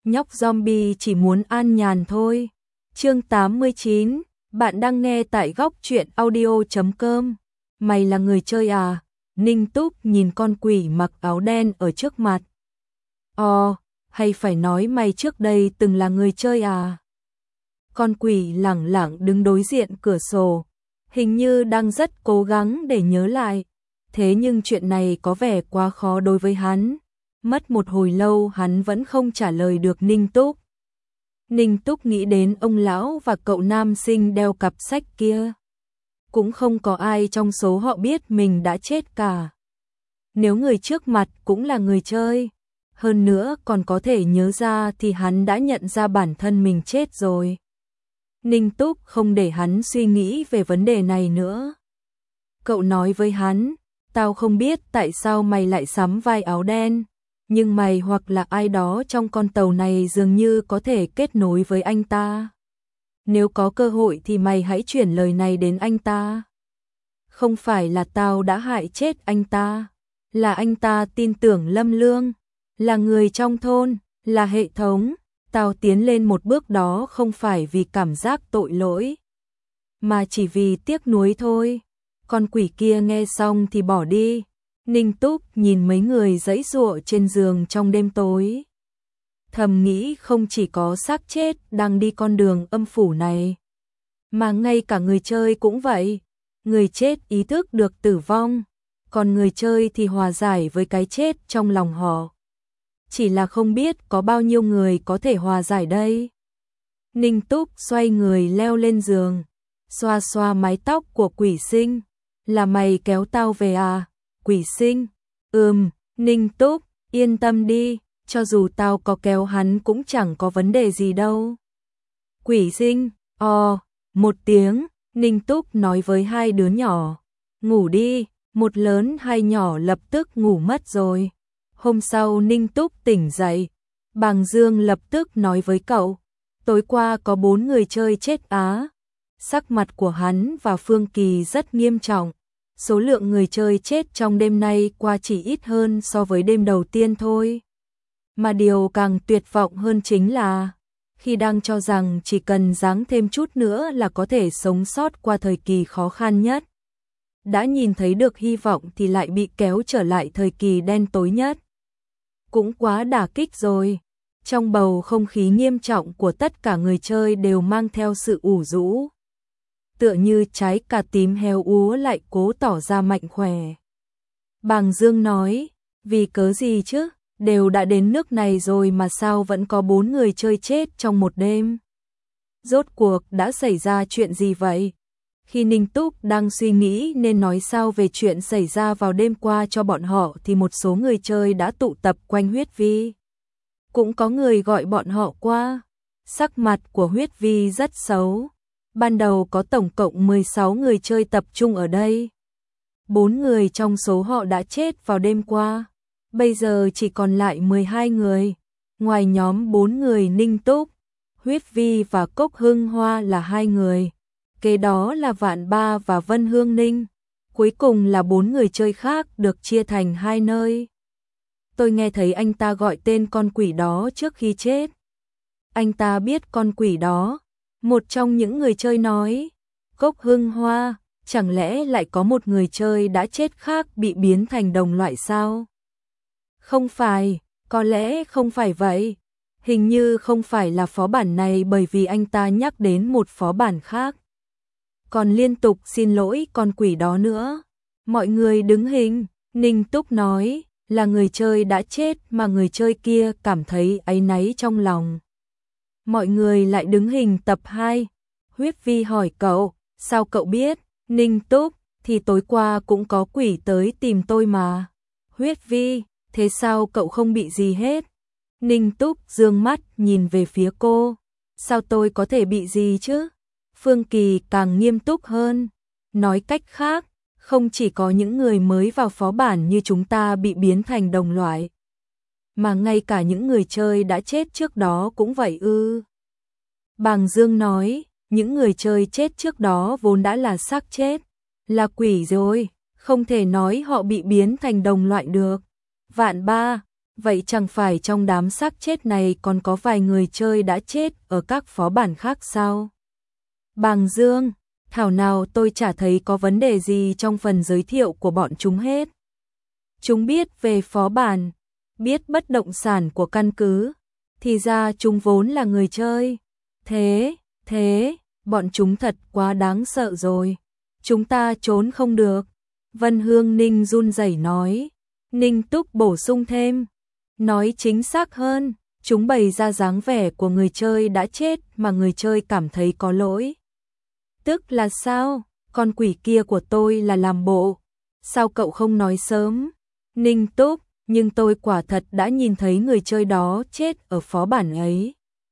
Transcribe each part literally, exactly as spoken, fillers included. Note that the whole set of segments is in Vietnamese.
nhóc zombie chỉ muốn an nhàn thôi. Chương tám mươi chín, bạn đang nghe tại góc truyện audio chấm com. Mày là người chơi à? Ninh Túc nhìn con quỷ mặc áo đen ở trước mặt. Ồ, hay phải nói mày trước đây từng là người chơi à? Con quỷ lẳng lặng đứng đối diện cửa sổ, hình như đang rất cố gắng để nhớ lại. Thế nhưng chuyện này có vẻ quá khó đối với hắn. Mất một hồi lâu hắn vẫn không trả lời được Ninh Túc. Ninh Túc nghĩ đến ông lão và cậu nam sinh đeo cặp sách kia. Cũng không có ai trong số họ biết mình đã chết cả. Nếu người trước mặt cũng là người chơi, hơn nữa còn có thể nhớ ra thì hắn đã nhận ra bản thân mình chết rồi. Ninh Túc không để hắn suy nghĩ về vấn đề này nữa. Cậu nói với hắn, tao không biết tại sao mày lại sắm vai áo đen, nhưng mày hoặc là ai đó trong con tàu này dường như có thể kết nối với anh ta. Nếu có cơ hội thì mày hãy chuyển lời này đến anh ta. Không phải là tao đã hại chết anh ta, là anh ta tin tưởng Lâm Lương, là người trong thôn, là hệ thống. Tao tiến lên một bước đó không phải vì cảm giác tội lỗi, mà chỉ vì tiếc nuối thôi. Con quỷ kia nghe xong thì bỏ đi. Ninh Túc nhìn mấy người giãy giụa trên giường trong đêm tối, thầm nghĩ không chỉ có xác chết đang đi con đường âm phủ này, mà ngay cả người chơi cũng vậy. Người chết ý thức được tử vong, còn người chơi thì hòa giải với cái chết trong lòng họ. Chỉ là không biết có bao nhiêu người có thể hòa giải đây. Ninh Túc xoay người leo lên giường, xoa xoa mái tóc của quỷ sinh. Là mày kéo tao về à? Quỷ sinh, ừm, Ninh Túc, yên tâm đi, cho dù tao có kéo hắn cũng chẳng có vấn đề gì đâu. Quỷ sinh, ồ, một tiếng, Ninh Túc nói với hai đứa nhỏ, ngủ đi. Một lớn hai nhỏ lập tức ngủ mất rồi. Hôm sau Ninh Túc tỉnh dậy, Bàng Dương lập tức nói với cậu, tối qua có bốn người chơi chết á. Sắc mặt của hắn và Phương Kỳ rất nghiêm trọng. Số lượng người chơi chết trong đêm nay qua chỉ ít hơn so với đêm đầu tiên thôi. Mà điều càng tuyệt vọng hơn chính là, khi đang cho rằng chỉ cần giáng thêm chút nữa là có thể sống sót qua thời kỳ khó khăn nhất, đã nhìn thấy được hy vọng thì lại bị kéo trở lại thời kỳ đen tối nhất. Cũng quá đả kích rồi. Trong bầu không khí nghiêm trọng của tất cả người chơi đều mang theo sự ủ rũ. Tựa như trái cà tím heo úa lại cố tỏ ra mạnh khỏe. Bàng Dương nói, vì cớ gì chứ, đều đã đến nước này rồi mà sao vẫn có bốn người chơi chết trong một đêm. Rốt cuộc đã xảy ra chuyện gì vậy? Khi Ninh Túc đang suy nghĩ nên nói sao về chuyện xảy ra vào đêm qua cho bọn họ thì một số người chơi đã tụ tập quanh Huyết Vi. Cũng có người gọi bọn họ qua. Sắc mặt của Huyết Vi rất xấu. Ban đầu có tổng cộng mười sáu người chơi tập trung ở đây. bốn người trong số họ đã chết vào đêm qua. Bây giờ chỉ còn lại mười hai người. Ngoài nhóm bốn người Ninh Túc, Huyết Vi và Cốc Hưng Hoa là hai người. Kế đó là Vạn Ba và Vân Hương Ninh. Cuối cùng là bốn người chơi khác được chia thành hai nơi. Tôi nghe thấy anh ta gọi tên con quỷ đó trước khi chết. Anh ta biết con quỷ đó. Một trong những người chơi nói. Cốc Hưng Hoa, chẳng lẽ lại có một người chơi đã chết khác bị biến thành đồng loại sao? Không phải, có lẽ không phải vậy. Hình như không phải là phó bản này bởi vì anh ta nhắc đến một phó bản khác. Còn liên tục xin lỗi con quỷ đó nữa. Mọi người đứng hình, Ninh Túc nói, là người chơi đã chết mà người chơi kia cảm thấy áy náy trong lòng. Mọi người lại đứng hình tập hai. Huyết Vi hỏi cậu, sao cậu biết? Ninh Túc, thì tối qua cũng có quỷ tới tìm tôi mà. Huyết Vi, thế sao cậu không bị gì hết? Ninh Túc dương mắt nhìn về phía cô. Sao tôi có thể bị gì chứ? Phương Kỳ càng nghiêm túc hơn. Nói cách khác, không chỉ có những người mới vào phó bản như chúng ta bị biến thành đồng loại, mà ngay cả những người chơi đã chết trước đó cũng vậy ư. Bàng Dương nói, những người chơi chết trước đó vốn đã là xác chết, là quỷ rồi, không thể nói họ bị biến thành đồng loại được. Vạn Ba, Vậy chẳng phải trong đám xác chết này còn có vài người chơi đã chết ở các phó bản khác sao? Bàng Dương, thảo nào tôi chả thấy có vấn đề gì trong phần giới thiệu của bọn chúng hết. Chúng biết về phó bản, biết bất động sản của căn cứ, thì ra chúng vốn là người chơi. Thế, thế, bọn chúng thật quá đáng sợ rồi. Chúng ta trốn không được. Vân Hương Ninh run rẩy nói. Ninh Túc bổ sung thêm. Nói chính xác hơn, chúng bày ra dáng vẻ của người chơi đã chết mà người chơi cảm thấy có lỗi. Tức là sao? Con quỷ kia của tôi là làm bộ. Sao cậu không nói sớm? Ninh Túc, nhưng tôi quả thật đã nhìn thấy người chơi đó chết ở phó bản ấy.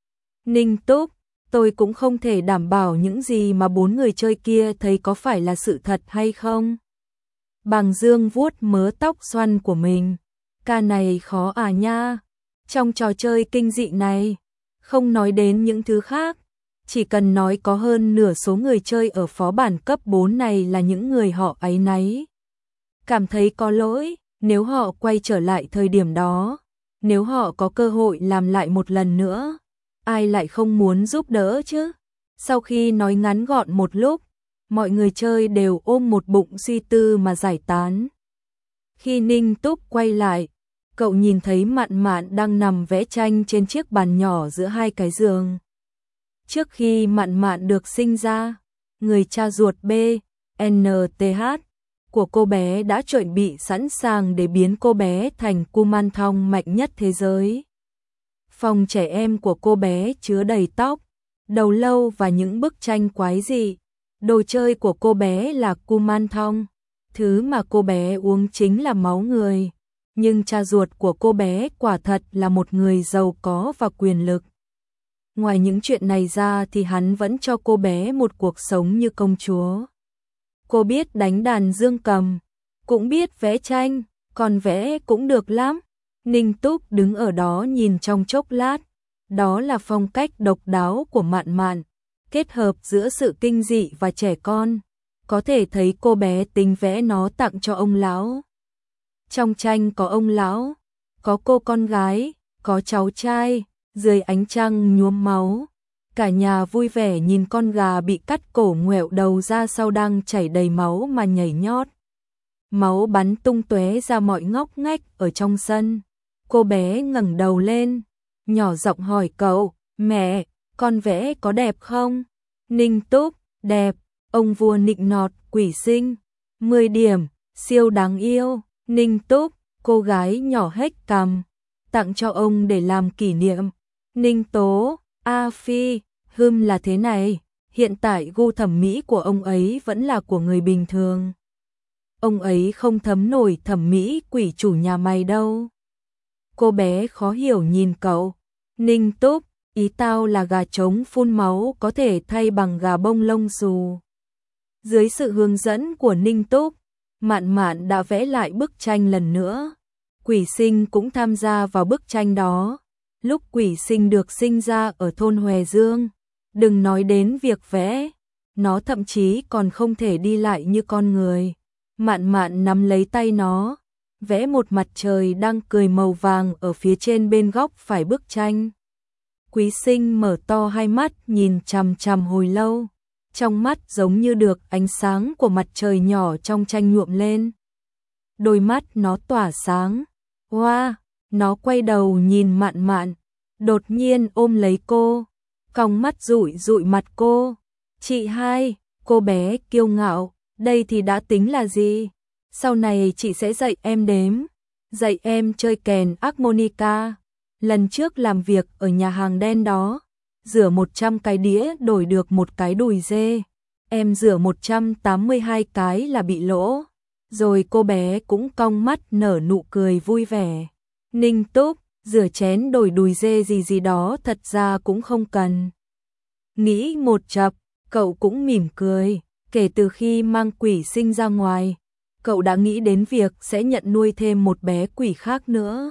Ninh Túc, tôi cũng không thể đảm bảo những gì mà bốn người chơi kia thấy có phải là sự thật hay không. Bàng Dương vuốt mớ tóc xoăn của mình. Ca này khó à nha. Trong trò chơi kinh dị này, không nói đến những thứ khác, chỉ cần nói có hơn nửa số người chơi ở phó bản cấp bốn này là những người họ áy náy. Cảm thấy có lỗi, nếu họ quay trở lại thời điểm đó, nếu họ có cơ hội làm lại một lần nữa, ai lại không muốn giúp đỡ chứ? Sau khi nói ngắn gọn một lúc, mọi người chơi đều ôm một bụng suy tư mà giải tán. Khi Ninh Túc quay lại, cậu nhìn thấy Mạn Mạn đang nằm vẽ tranh trên chiếc bàn nhỏ giữa hai cái giường. Trước khi Mạn Mạn được sinh ra, người cha ruột B, N T H của cô bé đã chuẩn bị sẵn sàng để biến cô bé thành Kuman Thong mạnh nhất thế giới. Phòng trẻ em của cô bé chứa đầy tóc, đầu lâu và những bức tranh quái dị. Đồ chơi của cô bé là Kuman Thong, thứ mà cô bé uống chính là máu người. Nhưng cha ruột của cô bé quả thật là một người giàu có và quyền lực. Ngoài những chuyện này ra thì hắn vẫn cho cô bé một cuộc sống như công chúa. Cô biết đánh đàn dương cầm, cũng biết vẽ tranh, còn vẽ cũng được lắm. Ninh Túc đứng ở đó nhìn trong chốc lát. Đó là phong cách độc đáo của Mạn Mạn, kết hợp giữa sự kinh dị và trẻ con. Có thể thấy cô bé tính vẽ nó tặng cho ông lão. Trong tranh có ông lão, có cô con gái, có cháu trai, dưới ánh trăng nhuốm máu. Cả nhà vui vẻ nhìn con gà bị cắt cổ ngoẹo đầu ra sau đang chảy đầy máu mà nhảy nhót. Máu bắn tung tóe ra mọi ngóc ngách ở trong sân. Cô bé ngẩng đầu lên, nhỏ giọng hỏi cậu, mẹ, con vẽ có đẹp không? Ninh Túc, đẹp. Ông vua nịnh nọt, quỷ sinh. mười điểm, siêu đáng yêu. Ninh Túc, cô gái nhỏ hếch cằm, tặng cho ông để làm kỷ niệm. Ninh Tố, A Phi, hừm là thế này, hiện tại gu thẩm mỹ của ông ấy vẫn là của người bình thường. Ông ấy không thấm nổi thẩm mỹ quỷ chủ nhà mày đâu. Cô bé khó hiểu nhìn cậu. Ninh Túc, ý tao là gà trống phun máu có thể thay bằng gà bông lông xù. Dưới sự hướng dẫn của Ninh Túc, Mạn Mạn đã vẽ lại bức tranh lần nữa. Quỷ sinh cũng tham gia vào bức tranh đó. Lúc quỷ sinh được sinh ra ở thôn Hòe Dương, đừng nói đến việc vẽ, nó thậm chí còn không thể đi lại như con người. Mạn Mạn nắm lấy tay nó, vẽ một mặt trời đang cười màu vàng ở phía trên bên góc phải bức tranh. Quý sinh mở to hai mắt nhìn chằm chằm hồi lâu, trong mắt giống như được ánh sáng của mặt trời nhỏ trong tranh nhuộm lên. Đôi mắt nó tỏa sáng. Wow, nó quay đầu nhìn Mạn Mạn, đột nhiên ôm lấy cô, cong mắt dụi dụi mặt cô. Chị hai, cô bé kiêu ngạo, đây thì đã tính là gì? Sau này chị sẽ dạy em đếm, dạy em chơi kèn harmonica. Lần trước làm việc ở nhà hàng đen đó, rửa một trăm cái đĩa đổi được một cái đùi dê. Em rửa một trăm tám mươi hai cái là bị lỗ. Rồi cô bé cũng cong mắt nở nụ cười vui vẻ. Ninh Túc, rửa chén đổi đùi dê gì gì đó thật ra cũng không cần. Nghĩ một chập, cậu cũng mỉm cười. Kể từ khi mang quỷ sinh ra ngoài, cậu đã nghĩ đến việc sẽ nhận nuôi thêm một bé quỷ khác nữa.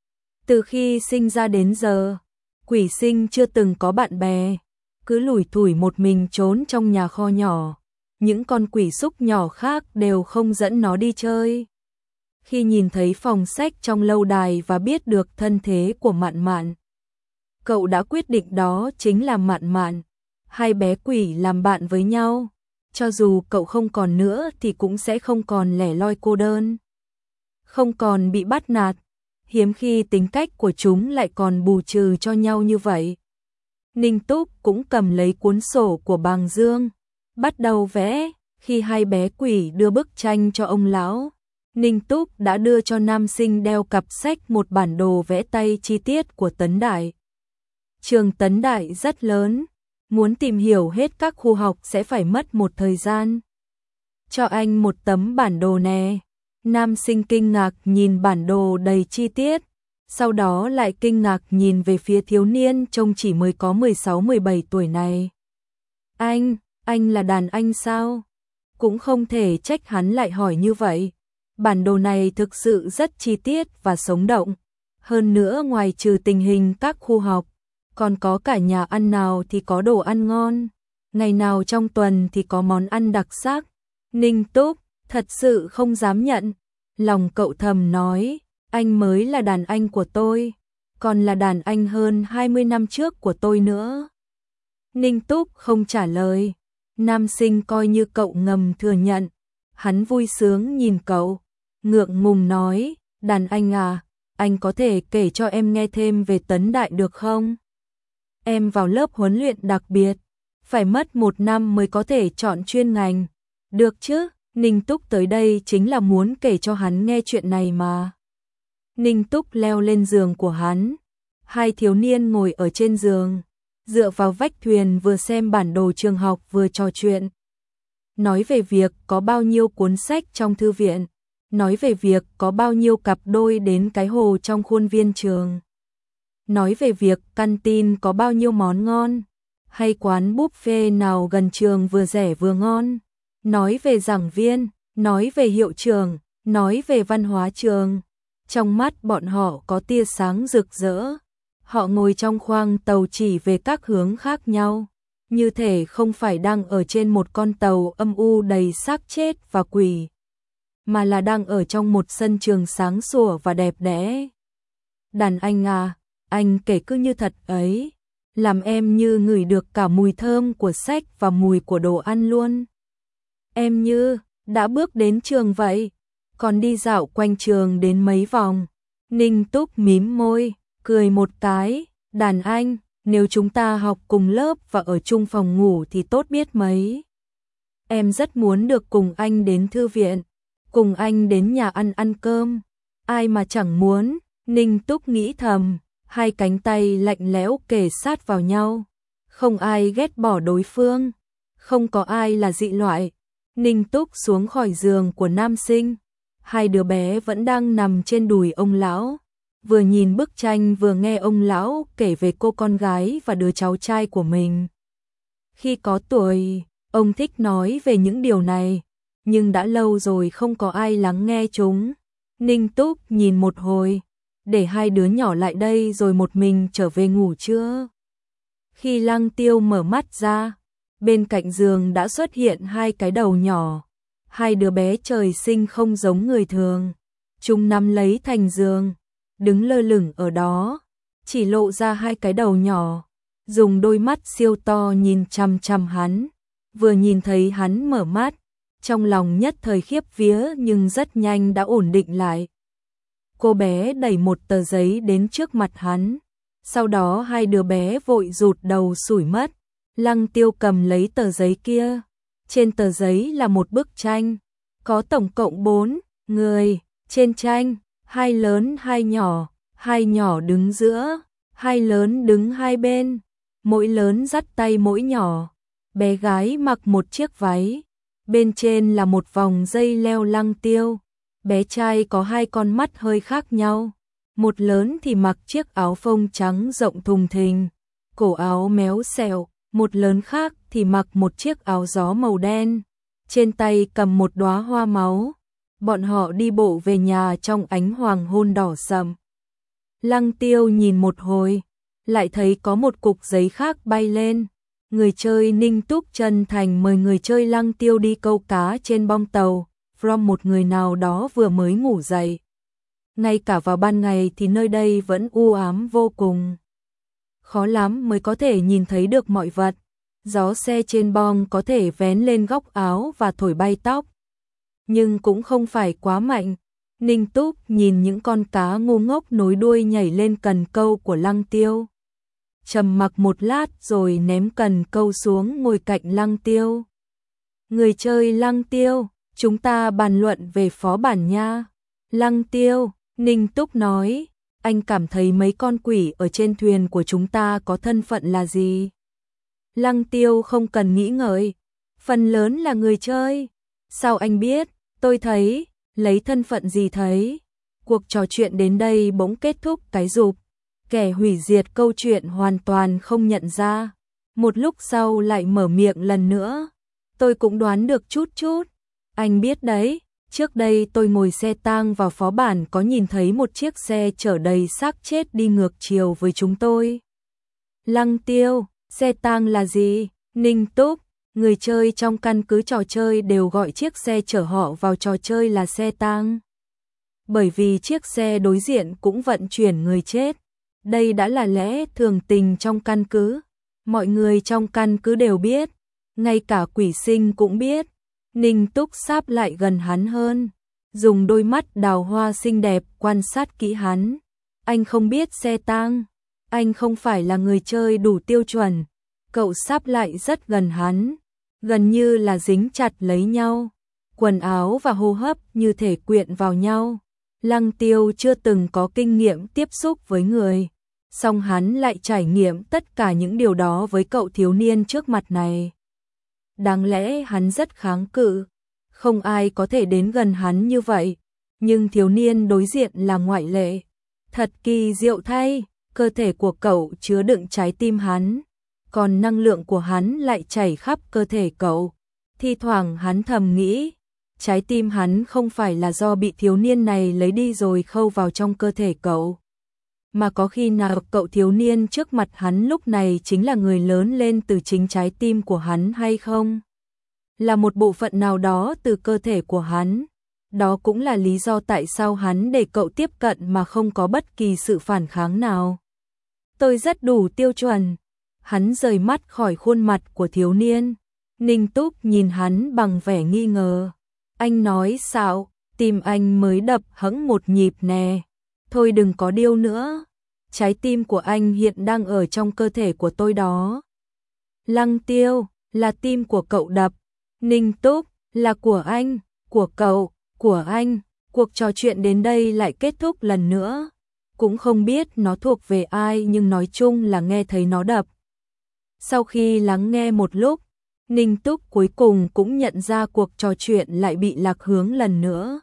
Từ khi sinh ra đến giờ, quỷ sinh chưa từng có bạn bè, cứ lủi thủi một mình trốn trong nhà kho nhỏ. Những con quỷ xúc nhỏ khác đều không dẫn nó đi chơi. Khi nhìn thấy phòng sách trong lâu đài và biết được thân thế của Mạn Mạn, cậu đã quyết định đó chính là Mạn Mạn. Hai bé quỷ làm bạn với nhau, cho dù cậu không còn nữa thì cũng sẽ không còn lẻ loi cô đơn, không còn bị bắt nạt. Hiếm khi tính cách của chúng lại còn bù trừ cho nhau như vậy. Ninh Túc cũng cầm lấy cuốn sổ của Bàng Dương, bắt đầu vẽ. Khi hai bé quỷ đưa bức tranh cho ông lão, Ninh Túc đã đưa cho nam sinh đeo cặp sách một bản đồ vẽ tay chi tiết của Tấn Đại. Trường Tấn Đại rất lớn, muốn tìm hiểu hết các khu học sẽ phải mất một thời gian. Cho anh một tấm bản đồ nè. Nam sinh kinh ngạc nhìn bản đồ đầy chi tiết, sau đó lại kinh ngạc nhìn về phía thiếu niên trông chỉ mới có mười sáu mười bảy tuổi này. Anh, anh là đàn anh sao? Cũng không thể trách hắn lại hỏi như vậy. Bản đồ này thực sự rất chi tiết và sống động. Hơn nữa ngoài trừ tình hình các khu học, còn có cả nhà ăn nào thì có đồ ăn ngon, ngày nào trong tuần thì có món ăn đặc sắc. Ninh Túc thật sự không dám nhận. Lòng cậu thầm nói, anh mới là đàn anh của tôi, còn là đàn anh hơn hai mươi năm trước của tôi nữa. Ninh Túc không trả lời. Nam sinh coi như cậu ngầm thừa nhận. Hắn vui sướng nhìn cậu, ngượng ngùng nói, đàn anh à, anh có thể kể cho em nghe thêm về Tấn Đại được không? Em vào lớp huấn luyện đặc biệt, phải mất một năm mới có thể chọn chuyên ngành. Được chứ? Ninh Túc tới đây chính là muốn kể cho hắn nghe chuyện này mà. Ninh Túc leo lên giường của hắn. Hai thiếu niên ngồi ở trên giường, dựa vào vách thuyền vừa xem bản đồ trường học vừa trò chuyện. Nói về việc có bao nhiêu cuốn sách trong thư viện, nói về việc có bao nhiêu cặp đôi đến cái hồ trong khuôn viên trường, nói về việc căn tin có bao nhiêu món ngon, hay quán buffet nào gần trường vừa rẻ vừa ngon, nói về giảng viên, nói về hiệu trường, nói về văn hóa trường. Trong mắt bọn họ có tia sáng rực rỡ. Họ ngồi trong khoang tàu chỉ về các hướng khác nhau, như thể không phải đang ở trên một con tàu âm u đầy xác chết và quỷ, mà là đang ở trong một sân trường sáng sủa và đẹp đẽ. Đàn anh à, anh kể cứ như thật ấy, làm em như ngửi được cả mùi thơm của sách và mùi của đồ ăn luôn. Em như đã bước đến trường vậy, còn đi dạo quanh trường đến mấy vòng. Ninh Túc mím môi, cười một cái, đàn anh, nếu chúng ta học cùng lớp và ở chung phòng ngủ thì tốt biết mấy. Em rất muốn được cùng anh đến thư viện, cùng anh đến nhà ăn ăn cơm. Ai mà chẳng muốn, Ninh Túc nghĩ thầm, hai cánh tay lạnh lẽo kề sát vào nhau. Không ai ghét bỏ đối phương, không có ai là dị loại. Ninh Túc xuống khỏi giường của nam sinh. Hai đứa bé vẫn đang nằm trên đùi ông lão, vừa nhìn bức tranh vừa nghe ông lão kể về cô con gái và đứa cháu trai của mình. Khi có tuổi, ông thích nói về những điều này, nhưng đã lâu rồi không có ai lắng nghe chúng. Ninh Túc nhìn một hồi, để hai đứa nhỏ lại đây rồi một mình trở về ngủ chưa? Khi Lăng Tiêu mở mắt ra, bên cạnh giường đã xuất hiện hai cái đầu nhỏ. Hai đứa bé trời sinh không giống người thường. Chúng nắm lấy thành giường, đứng lơ lửng ở đó, chỉ lộ ra hai cái đầu nhỏ, dùng đôi mắt siêu to nhìn chằm chằm hắn. Vừa nhìn thấy hắn mở mắt, trong lòng nhất thời khiếp vía nhưng rất nhanh đã ổn định lại. Cô bé đẩy một tờ giấy đến trước mặt hắn, sau đó hai đứa bé vội rụt đầu sủi mất. Lăng Tiêu cầm lấy tờ giấy kia. Trên tờ giấy là một bức tranh, có tổng cộng bốn người. Trên tranh, hai lớn hai nhỏ, hai nhỏ đứng giữa, hai lớn đứng hai bên, mỗi lớn dắt tay mỗi nhỏ. Bé gái mặc một chiếc váy, bên trên là một vòng dây leo Lăng Tiêu. Bé trai có hai con mắt hơi khác nhau, một lớn thì mặc chiếc áo phông trắng rộng thùng thình, cổ áo méo xẹo, một lớn khác thì mặc một chiếc áo gió màu đen, trên tay cầm một đóa hoa máu. Bọn họ đi bộ về nhà trong ánh hoàng hôn đỏ sậm. Lăng Tiêu nhìn một hồi, lại thấy có một cục giấy khác bay lên. Người chơi Ninh Túc chân thành mời người chơi Lăng Tiêu đi câu cá trên bong tàu, from một người nào đó vừa mới ngủ dậy. Ngay cả vào ban ngày thì nơi đây vẫn u ám vô cùng. Khó lắm mới có thể nhìn thấy được mọi vật. Gió xe trên bong có thể vén lên góc áo và thổi bay tóc. Nhưng cũng không phải quá mạnh. Ninh Túc nhìn những con cá ngu ngốc nối đuôi nhảy lên cần câu của Lăng Tiêu. Trầm mặc một lát rồi ném cần câu xuống ngồi cạnh Lăng Tiêu. Người chơi Lăng Tiêu, chúng ta bàn luận về phó bản nha. Lăng Tiêu, Ninh Túc nói, anh cảm thấy mấy con quỷ ở trên thuyền của chúng ta có thân phận là gì? Lăng Tiêu không cần nghĩ ngợi, phần lớn là người chơi. Sao anh biết? Tôi thấy, lấy thân phận gì thấy? Cuộc trò chuyện đến đây bỗng kết thúc cái rụp. Kẻ hủy diệt câu chuyện hoàn toàn không nhận ra. Một lúc sau lại mở miệng lần nữa. Tôi cũng đoán được chút chút. Anh biết đấy, trước đây tôi ngồi xe tang vào phó bản có nhìn thấy một chiếc xe chở đầy xác chết đi ngược chiều với chúng tôi. Lăng Tiêu, xe tang là gì? Ninh Túc, người chơi trong căn cứ trò chơi đều gọi chiếc xe chở họ vào trò chơi là xe tang. Bởi vì chiếc xe đối diện cũng vận chuyển người chết. Đây đã là lẽ thường tình trong căn cứ. Mọi người trong căn cứ đều biết, ngay cả quỷ sinh cũng biết. Ninh Túc sáp lại gần hắn hơn, dùng đôi mắt đào hoa xinh đẹp quan sát kỹ hắn. Anh không biết xe tang, anh không phải là người chơi đủ tiêu chuẩn. Cậu sáp lại rất gần hắn, gần như là dính chặt lấy nhau. Quần áo và hô hấp như thể quyện vào nhau. Lăng Tiêu chưa từng có kinh nghiệm tiếp xúc với người, song hắn lại trải nghiệm tất cả những điều đó với cậu thiếu niên trước mặt này. Đáng lẽ hắn rất kháng cự, không ai có thể đến gần hắn như vậy, nhưng thiếu niên đối diện là ngoại lệ. Thật kỳ diệu thay, cơ thể của cậu chứa đựng trái tim hắn, còn năng lượng của hắn lại chảy khắp cơ thể cậu. Thi thoảng hắn thầm nghĩ, trái tim hắn không phải là do bị thiếu niên này lấy đi rồi khâu vào trong cơ thể cậu, mà có khi nào cậu thiếu niên trước mặt hắn lúc này chính là người lớn lên từ chính trái tim của hắn hay không? Là một bộ phận nào đó từ cơ thể của hắn. Đó cũng là lý do tại sao hắn để cậu tiếp cận mà không có bất kỳ sự phản kháng nào. Tôi rất đủ tiêu chuẩn. Hắn rời mắt khỏi khuôn mặt của thiếu niên. Ninh Túc nhìn hắn bằng vẻ nghi ngờ. Anh nói sao, tim anh mới đập hững một nhịp nè. Thôi đừng có điêu nữa. Trái tim của anh hiện đang ở trong cơ thể của tôi đó. Lăng Tiêu, là tim của cậu đập. Ninh Túc, là của anh, của cậu, của anh. Cuộc trò chuyện đến đây lại kết thúc lần nữa. Cũng không biết nó thuộc về ai nhưng nói chung là nghe thấy nó đập. Sau khi lắng nghe một lúc, Ninh Túc cuối cùng cũng nhận ra cuộc trò chuyện lại bị lạc hướng lần nữa.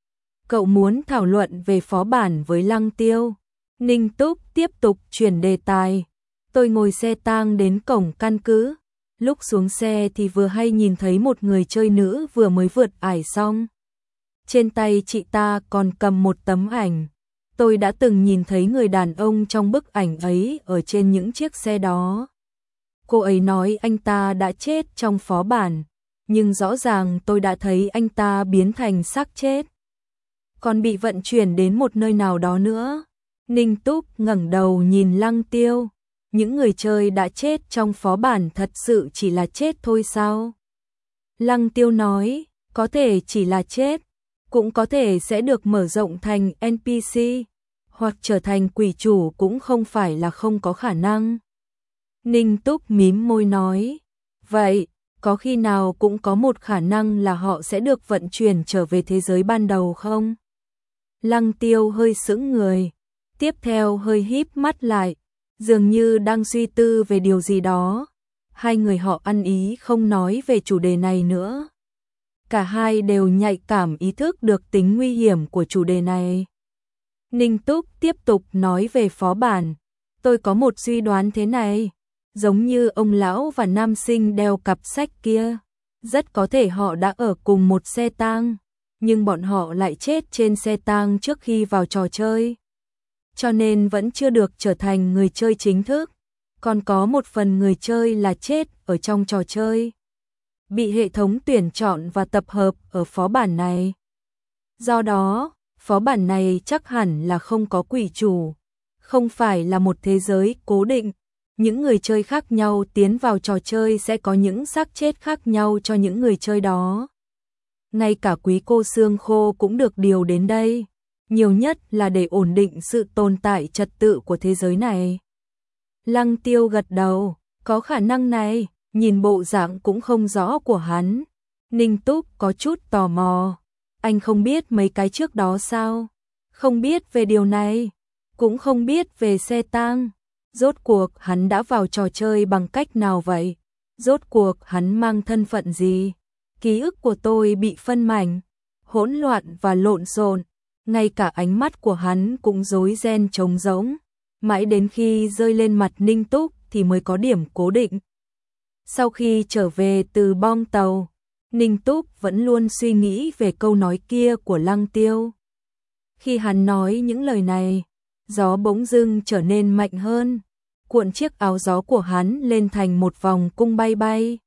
Cậu muốn thảo luận về phó bản với Lăng Tiêu. Ninh Túc tiếp tục chuyển đề tài. Tôi ngồi xe tang đến cổng căn cứ. Lúc xuống xe thì vừa hay nhìn thấy một người chơi nữ vừa mới vượt ải xong. Trên tay chị ta còn cầm một tấm ảnh. Tôi đã từng nhìn thấy người đàn ông trong bức ảnh ấy ở trên những chiếc xe đó. Cô ấy nói anh ta đã chết trong phó bản, nhưng rõ ràng tôi đã thấy anh ta biến thành xác chết, còn bị vận chuyển đến một nơi nào đó nữa. Ninh Túc ngẩng đầu nhìn Lăng Tiêu. Những người chơi đã chết trong phó bản thật sự chỉ là chết thôi sao? Lăng Tiêu nói, có thể chỉ là chết, cũng có thể sẽ được mở rộng thành en pê xê, hoặc trở thành quỷ chủ cũng không phải là không có khả năng. Ninh Túc mím môi nói, vậy, có khi nào cũng có một khả năng là họ sẽ được vận chuyển trở về thế giới ban đầu không? Lăng Tiêu hơi sững người, tiếp theo hơi híp mắt lại, dường như đang suy tư về điều gì đó. Hai người họ ăn ý không nói về chủ đề này nữa. Cả hai đều nhạy cảm ý thức được tính nguy hiểm của chủ đề này. Ninh Túc tiếp tục nói về phó bản. Tôi có một suy đoán thế này. Giống như ông lão và nam sinh đeo cặp sách kia. Rất có thể họ đã ở cùng một xe tang, nhưng bọn họ lại chết trên xe tang trước khi vào trò chơi. Cho nên vẫn chưa được trở thành người chơi chính thức. Còn có một phần người chơi là chết ở trong trò chơi. bị hệ thống tuyển chọn và tập hợp ở phó bản này. Do đó, phó bản này chắc hẳn là không có quỷ chủ, không phải là một thế giới cố định. Những người chơi khác nhau tiến vào trò chơi sẽ có những xác chết khác nhau cho những người chơi đó. Ngay cả quý cô xương khô cũng được điều đến đây, nhiều nhất là để ổn định sự tồn tại trật tự của thế giới này. Lăng Tiêu gật đầu, có khả năng này, nhìn bộ dạng cũng không rõ của hắn. Ninh Túc có chút tò mò, anh không biết mấy cái trước đó sao? Không biết về điều này, cũng không biết về xe tang. Rốt cuộc hắn đã vào trò chơi bằng cách nào vậy? Rốt cuộc hắn mang thân phận gì? Ký ức của tôi bị phân mảnh, hỗn loạn và lộn xộn, ngay cả ánh mắt của hắn cũng rối ren trống rỗng, mãi đến khi rơi lên mặt Ninh Túc thì mới có điểm cố định. Sau khi trở về từ bong tàu, Ninh Túc vẫn luôn suy nghĩ về câu nói kia của Lăng Tiêu. Khi hắn nói những lời này, gió bỗng dưng trở nên mạnh hơn, cuộn chiếc áo gió của hắn lên thành một vòng cung bay bay.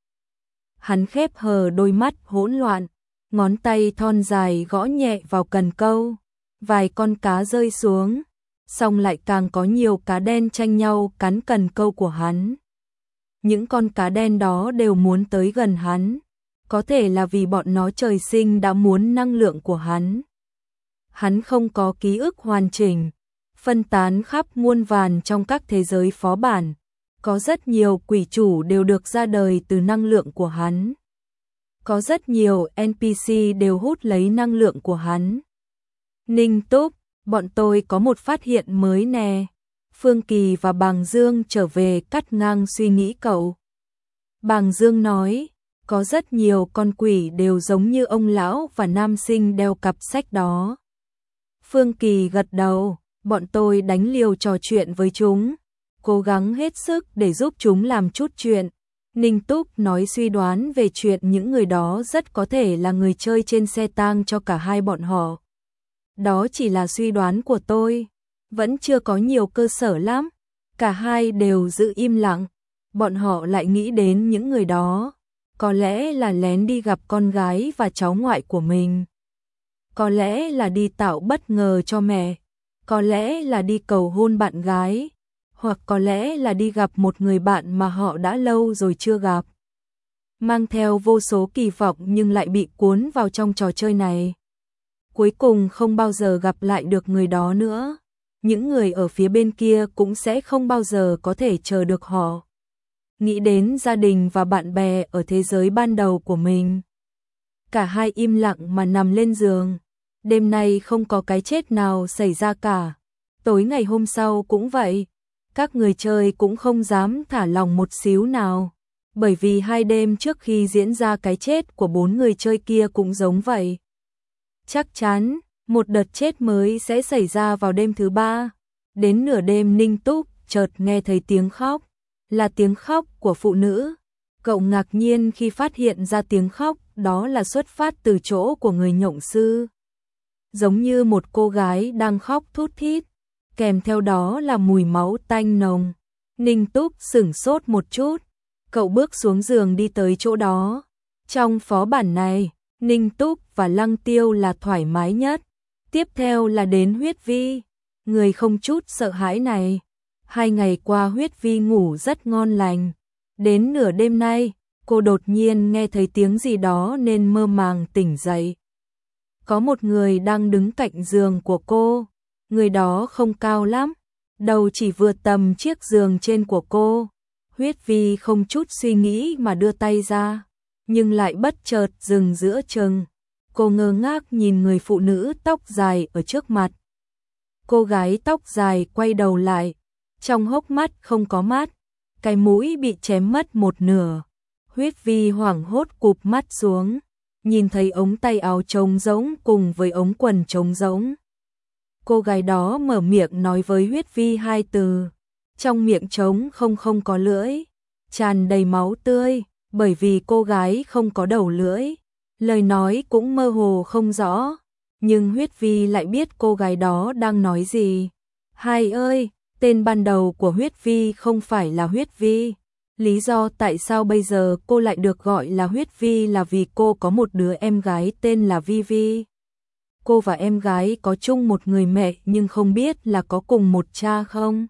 Hắn khép hờ đôi mắt hỗn loạn, ngón tay thon dài gõ nhẹ vào cần câu, vài con cá rơi xuống, xong lại càng có nhiều cá đen tranh nhau cắn cần câu của hắn. Những con cá đen đó đều muốn tới gần hắn, có thể là vì bọn nó trời sinh đã muốn năng lượng của hắn. Hắn không có ký ức hoàn chỉnh, phân tán khắp muôn vàn trong các thế giới phó bản. Có rất nhiều quỷ chủ đều được ra đời từ năng lượng của hắn. Có rất nhiều en pê xê đều hút lấy năng lượng của hắn. Ninh Túc, bọn tôi có một phát hiện mới nè. Phương Kỳ và Bàng Dương trở về cắt ngang suy nghĩ cậu. Bàng Dương nói, có rất nhiều con quỷ đều giống như ông lão và nam sinh đeo cặp sách đó. Phương Kỳ gật đầu, bọn tôi đánh liều trò chuyện với chúng, cố gắng hết sức để giúp chúng làm chút chuyện. Ninh Túc nói suy đoán về chuyện những người đó rất có thể là người chơi trên xe tang cho cả hai bọn họ. Đó chỉ là suy đoán của tôi, vẫn chưa có nhiều cơ sở lắm. Cả hai đều giữ im lặng, bọn họ lại nghĩ đến những người đó, có lẽ là lén đi gặp con gái và cháu ngoại của mình. Có lẽ là đi tạo bất ngờ cho mẹ, có lẽ là đi cầu hôn bạn gái, hoặc có lẽ là đi gặp một người bạn mà họ đã lâu rồi chưa gặp. Mang theo vô số kỳ vọng nhưng lại bị cuốn vào trong trò chơi này. Cuối cùng không bao giờ gặp lại được người đó nữa. Những người ở phía bên kia cũng sẽ không bao giờ có thể chờ được họ. Nghĩ đến gia đình và bạn bè ở thế giới ban đầu của mình. Cả hai im lặng mà nằm lên giường. Đêm nay không có cái chết nào xảy ra cả. Tối ngày hôm sau cũng vậy. Các người chơi cũng không dám thả lòng một xíu nào. Bởi vì hai đêm trước khi diễn ra cái chết của bốn người chơi kia cũng giống vậy. Chắc chắn, một đợt chết mới sẽ xảy ra vào đêm thứ ba. Đến nửa đêm Ninh Túc chợt nghe thấy tiếng khóc. Là tiếng khóc của phụ nữ. Cậu ngạc nhiên khi phát hiện ra tiếng khóc đó là xuất phát từ chỗ của người nhộng sư. Giống như một cô gái đang khóc thút thít. Kèm theo đó là mùi máu tanh nồng. Ninh Túc sửng sốt một chút. Cậu bước xuống giường đi tới chỗ đó. Trong phó bản này, Ninh Túc và Lăng Tiêu là thoải mái nhất. Tiếp theo là đến Huyết Vi. Người không chút sợ hãi này. Hai ngày qua Huyết Vi ngủ rất ngon lành. Đến nửa đêm nay, cô đột nhiên nghe thấy tiếng gì đó nên mơ màng tỉnh dậy. Có một người đang đứng cạnh giường của cô. Người đó không cao lắm, đầu chỉ vừa tầm chiếc giường trên của cô. Huyết Vi không chút suy nghĩ mà đưa tay ra, nhưng lại bất chợt dừng giữa chừng. Cô ngơ ngác nhìn người phụ nữ tóc dài ở trước mặt. Cô gái tóc dài quay đầu lại, trong hốc mắt không có mắt, cái mũi bị chém mất một nửa. Huyết Vi hoảng hốt cụp mắt xuống, nhìn thấy ống tay áo trống rỗng cùng với ống quần trống rỗng. Cô gái đó mở miệng nói với Huyết Vi hai từ, trong miệng trống không không có lưỡi, tràn đầy máu tươi, bởi vì cô gái không có đầu lưỡi, lời nói cũng mơ hồ không rõ, nhưng Huyết Vi lại biết cô gái đó đang nói gì. Hai ơi, tên ban đầu của Huyết Vi không phải là Huyết Vi, Lý do tại sao bây giờ cô lại được gọi là Huyết Vi là vì cô có một đứa em gái tên là Vi Vi. Cô và em gái có chung một người mẹ nhưng không biết là có cùng một cha không.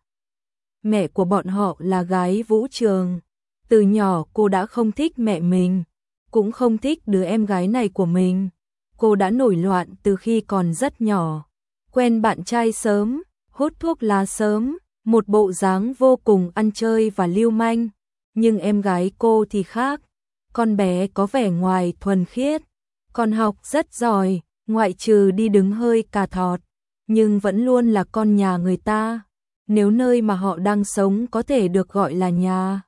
Mẹ của bọn họ là gái vũ trường. Từ nhỏ cô đã không thích mẹ mình, cũng không thích đứa em gái này của mình. Cô đã nổi loạn từ khi còn rất nhỏ, quen bạn trai sớm, hút thuốc lá sớm, một bộ dáng vô cùng ăn chơi và lưu manh. Nhưng em gái cô thì khác, con bé có vẻ ngoài thuần khiết, còn học rất giỏi, ngoại trừ đi đứng hơi cà thọt, nhưng vẫn luôn là con nhà người ta, nếu nơi mà họ đang sống có thể được gọi là nhà.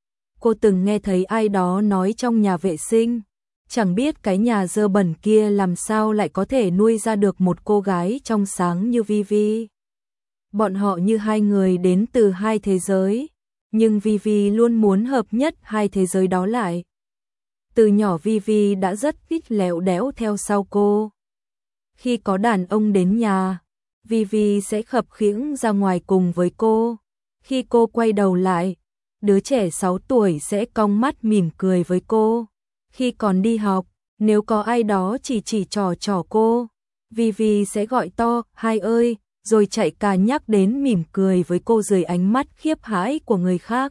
Cô từng nghe thấy ai đó nói trong nhà vệ sinh, chẳng biết cái nhà dơ bẩn kia làm sao lại có thể nuôi ra được một cô gái trong sáng như Vi Vi. Bọn họ như hai người đến từ hai thế giới, nhưng Vi Vi luôn muốn hợp nhất hai thế giới đó lại. Từ nhỏ Vi Vi đã rất ít lẹo đẽo theo sau cô. Khi có đàn ông đến nhà, Vi Vi sẽ khập khiễng ra ngoài cùng với cô. Khi cô quay đầu lại, đứa trẻ sáu tuổi sẽ cong mắt mỉm cười với cô. Khi còn đi học, nếu có ai đó chỉ chỉ trò trò cô, Vi Vi sẽ gọi to, hai ơi, rồi chạy cả nhắc đến mỉm cười với cô dưới ánh mắt khiếp hãi của người khác.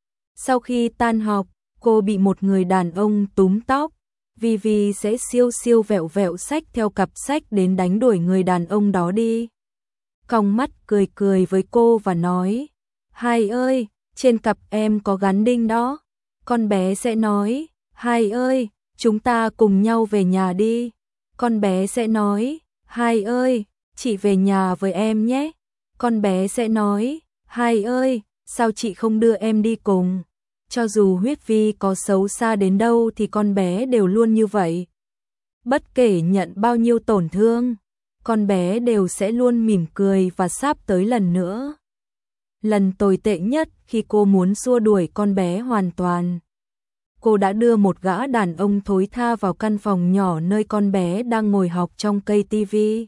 Sau khi tan học, cô bị một người đàn ông túm tóc, Vi Vi sẽ siêu siêu vẹo vẹo xách theo cặp sách đến đánh đuổi người đàn ông đó đi. Cong mắt cười cười với cô và nói, hai ơi, trên cặp em có gắn đinh đó. Con bé sẽ nói, hai ơi, chúng ta cùng nhau về nhà đi. Con bé sẽ nói, hai ơi, chị về nhà với em nhé. Con bé sẽ nói, hai ơi, sao chị không đưa em đi cùng. Cho dù Huyết Vi có xấu xa đến đâu thì con bé đều luôn như vậy. Bất kể nhận bao nhiêu tổn thương, con bé đều sẽ luôn mỉm cười và sắp tới lần nữa. Lần tồi tệ nhất khi cô muốn xua đuổi con bé hoàn toàn. Cô đã đưa một gã đàn ông thối tha vào căn phòng nhỏ nơi con bé đang ngồi học trong cây tivi.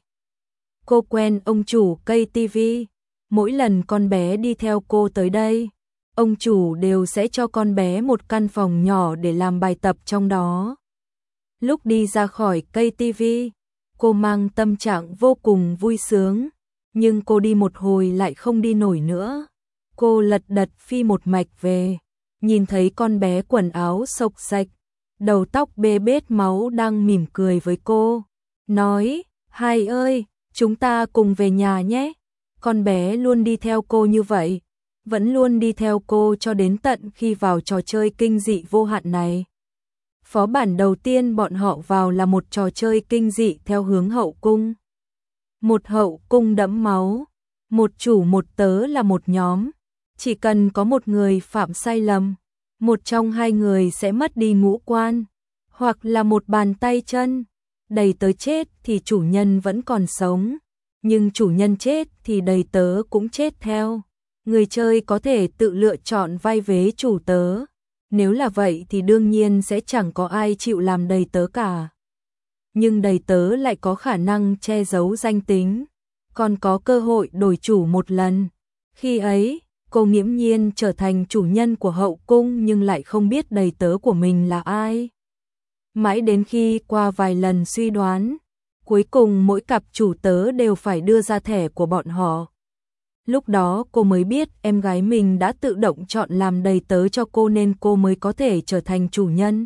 Cô quen ông chủ cây tivi. Mỗi lần con bé đi theo cô tới đây, ông chủ đều sẽ cho con bé một căn phòng nhỏ để làm bài tập trong đó. Lúc đi ra khỏi cây tivi, cô mang tâm trạng vô cùng vui sướng, nhưng cô đi một hồi lại không đi nổi nữa. Cô lật đật phi một mạch về, nhìn thấy con bé quần áo xộc xạch, đầu tóc bê bết máu đang mỉm cười với cô, nói, hai ơi, chúng ta cùng về nhà nhé. Con bé luôn đi theo cô như vậy, vẫn luôn đi theo cô cho đến tận khi vào trò chơi kinh dị vô hạn này. Phó bản đầu tiên bọn họ vào là một trò chơi kinh dị theo hướng hậu cung. Một hậu cung đẫm máu, một chủ một tớ là một nhóm. Chỉ cần có một người phạm sai lầm, một trong hai người sẽ mất đi ngũ quan, hoặc là một bàn tay chân. Đầy tớ chết thì chủ nhân vẫn còn sống, nhưng chủ nhân chết thì đầy tớ cũng chết theo. Người chơi có thể tự lựa chọn vai vế chủ tớ. Nếu là vậy thì đương nhiên sẽ chẳng có ai chịu làm đầy tớ cả. Nhưng đầy tớ lại có khả năng che giấu danh tính, còn có cơ hội đổi chủ một lần. Khi ấy, cô nghiễm nhiên trở thành chủ nhân của hậu cung nhưng lại không biết đầy tớ của mình là ai. Mãi đến khi qua vài lần suy đoán, cuối cùng mỗi cặp chủ tớ đều phải đưa ra thẻ của bọn họ. Lúc đó cô mới biết em gái mình đã tự động chọn làm đầy tớ cho cô nên cô mới có thể trở thành chủ nhân.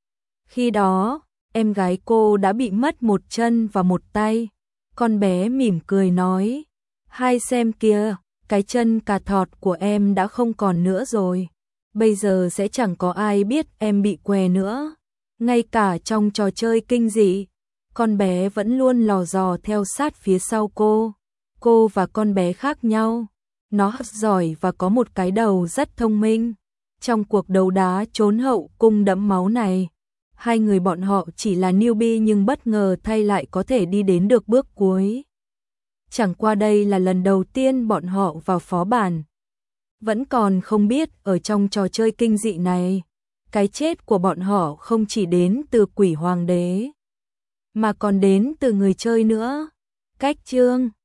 Khi đó, em gái cô đã bị mất một chân và một tay. Con bé mỉm cười nói, hai xem kìa, cái chân cà thọt của em đã không còn nữa rồi. Bây giờ sẽ chẳng có ai biết em bị què nữa. Ngay cả trong trò chơi kinh dị, con bé vẫn luôn lò dò theo sát phía sau cô. Cô và con bé khác nhau, nó rất giỏi và có một cái đầu rất thông minh. Trong cuộc đấu đá trốn hậu cung đẫm máu này, hai người bọn họ chỉ là newbie nhưng bất ngờ thay lại có thể đi đến được bước cuối. Chẳng qua đây là lần đầu tiên bọn họ vào phó bản. Vẫn còn không biết ở trong trò chơi kinh dị này, cái chết của bọn họ không chỉ đến từ quỷ hoàng đế, mà còn đến từ người chơi nữa. Cách chương